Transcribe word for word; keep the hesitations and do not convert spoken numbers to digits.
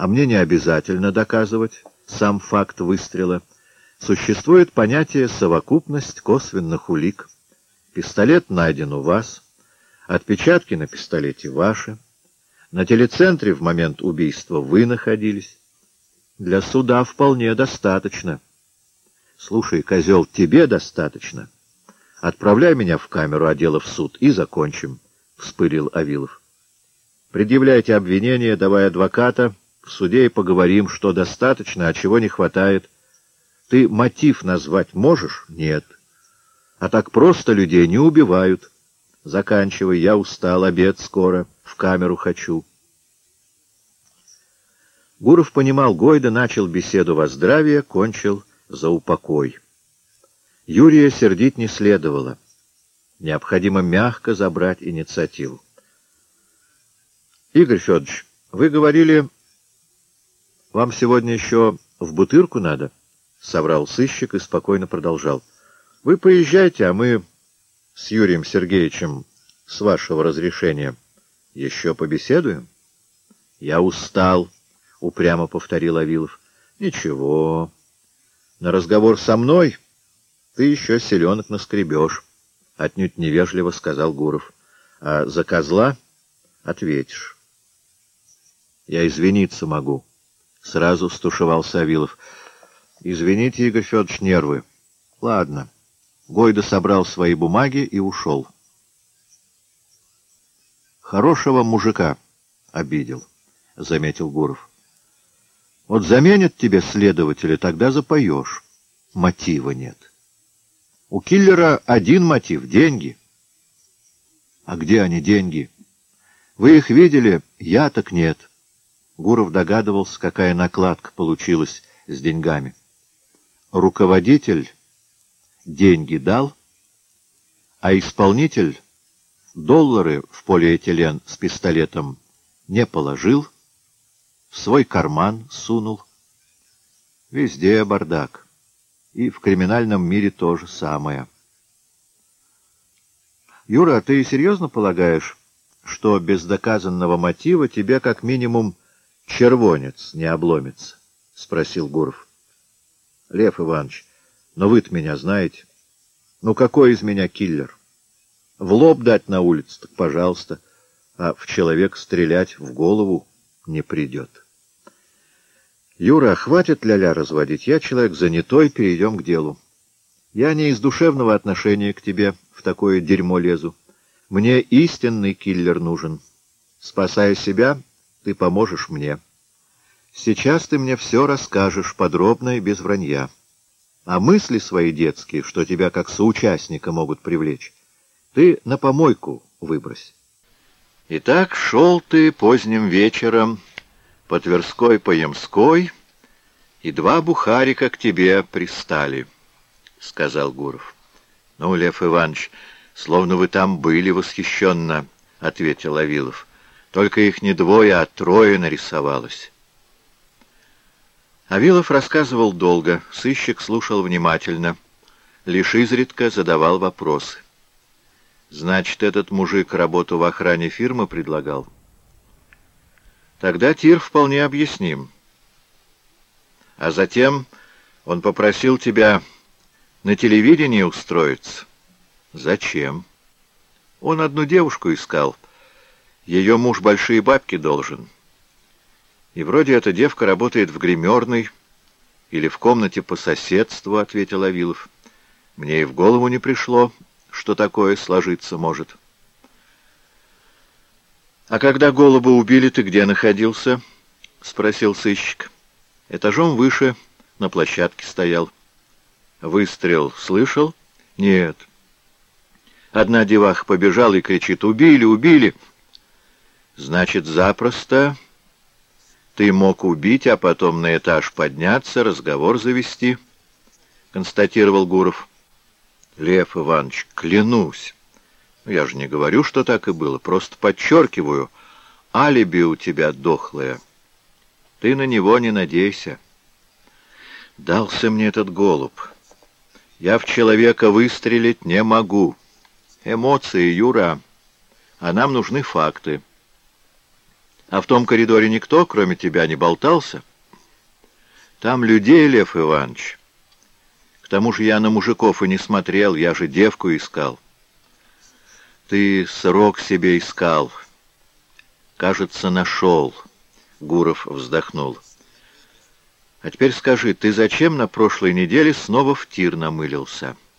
а мне не обязательно доказывать сам факт выстрела. Существует понятие «совокупность косвенных улик». Пистолет найден у вас, отпечатки на пистолете ваши, на телецентре в момент убийства вы находились. Для суда вполне достаточно. Слушай, козел, тебе достаточно. Отправляй меня в камеру, а дело в суд, и закончим, — вспылил Авилов. Предъявляйте обвинение, давай адвоката, в суде и поговорим, что достаточно, а чего не хватает. Ты мотив назвать можешь? Нет. А так просто людей не убивают. Заканчивай, я устал, обед скоро, в камеру хочу. Гуров понимал, Гойда начал беседу во здравие, кончил за упокой. Юрия сердить не следовало. Необходимо мягко забрать инициативу. Игорь Федорович, вы говорили, вам сегодня еще в Бутырку надо? — соврал сыщик и спокойно продолжал. — Вы поезжайте, а мы с Юрием Сергеевичем, с вашего разрешения, еще побеседуем? — Я устал, — упрямо повторил Авилов. — Ничего. На разговор со мной ты еще селенок наскребешь, — отнюдь невежливо сказал Гуров. — А за козла ответишь. — Я извиниться могу, — сразу стушевался Авилов. — Извините, Игорь Федорович, нервы. — Ладно. Гойда собрал свои бумаги и ушел. — Хорошего мужика обидел, — заметил Гуров. — Вот заменят тебе следователя, тогда запоешь. Мотива нет. У киллера один мотив — деньги. — А где они, деньги? Вы их видели? Я так нет. Гуров догадывался, какая накладка получилась с деньгами. Руководитель деньги дал, а исполнитель доллары в полиэтилен с пистолетом не положил, в свой карман сунул. Везде бардак. И в криминальном мире то же самое. Юра, а ты серьезно полагаешь, что без доказанного мотива тебе как минимум червонец не обломится? — спросил Гуров. — Лев Иванович, но вы-то меня знаете. Ну какой из меня киллер? В лоб дать на улице, так пожалуйста, а в человека стрелять в голову не придет. Юра, хватит ля-ля разводить, я человек занятой, перейдем к делу. Я не из душевного отношения к тебе в такое дерьмо лезу. Мне истинный киллер нужен. Спасая себя, ты поможешь мне. Сейчас ты мне все расскажешь подробно и без вранья. А мысли свои детские, что тебя как соучастника могут привлечь, ты на помойку выбрось. Итак, шел ты поздним вечером по Тверской, по Ямской, и два бухарика к тебе пристали, — сказал Гуров. — Ну, Лев Иванович, словно вы там были, восхищенно, — ответил Авилов. — Только их не двое, а трое нарисовалось. Авилов рассказывал долго, сыщик слушал внимательно, лишь изредка задавал вопросы. Значит, этот мужик работу в охране фирмы предлагал? Тогда тир вполне объясним. А затем он попросил тебя на телевидении устроиться. Зачем? Он одну девушку искал. Ее муж большие бабки должен. И вроде эта девка работает в гримерной или в комнате по соседству, — ответил Авилов. Мне и в голову не пришло, что такое сложиться может. — А когда голуба убили, ты где находился? — спросил сыщик. — Этажом выше, на площадке стоял. — Выстрел слышал? — Нет. Одна деваха побежала и кричит: «Убили, убили!» — Значит, запросто ты мог убить, а потом на этаж подняться, разговор завести, — констатировал Гуров. — Лев Иванович, клянусь. Я же не говорю, что так и было, просто подчеркиваю. Алиби у тебя дохлое. Ты на него не надейся. Дался мне этот голубь. Я в человека выстрелить не могу. Эмоции, Юра, а нам нужны факты. А в том коридоре никто, кроме тебя, не болтался? Там людей, Лев Иванович. К тому же я на мужиков и не смотрел, я же девку искал. Ты срок себе искал. Кажется, нашел. Гуров вздохнул. А теперь скажи, ты зачем на прошлой неделе снова в тир намылился?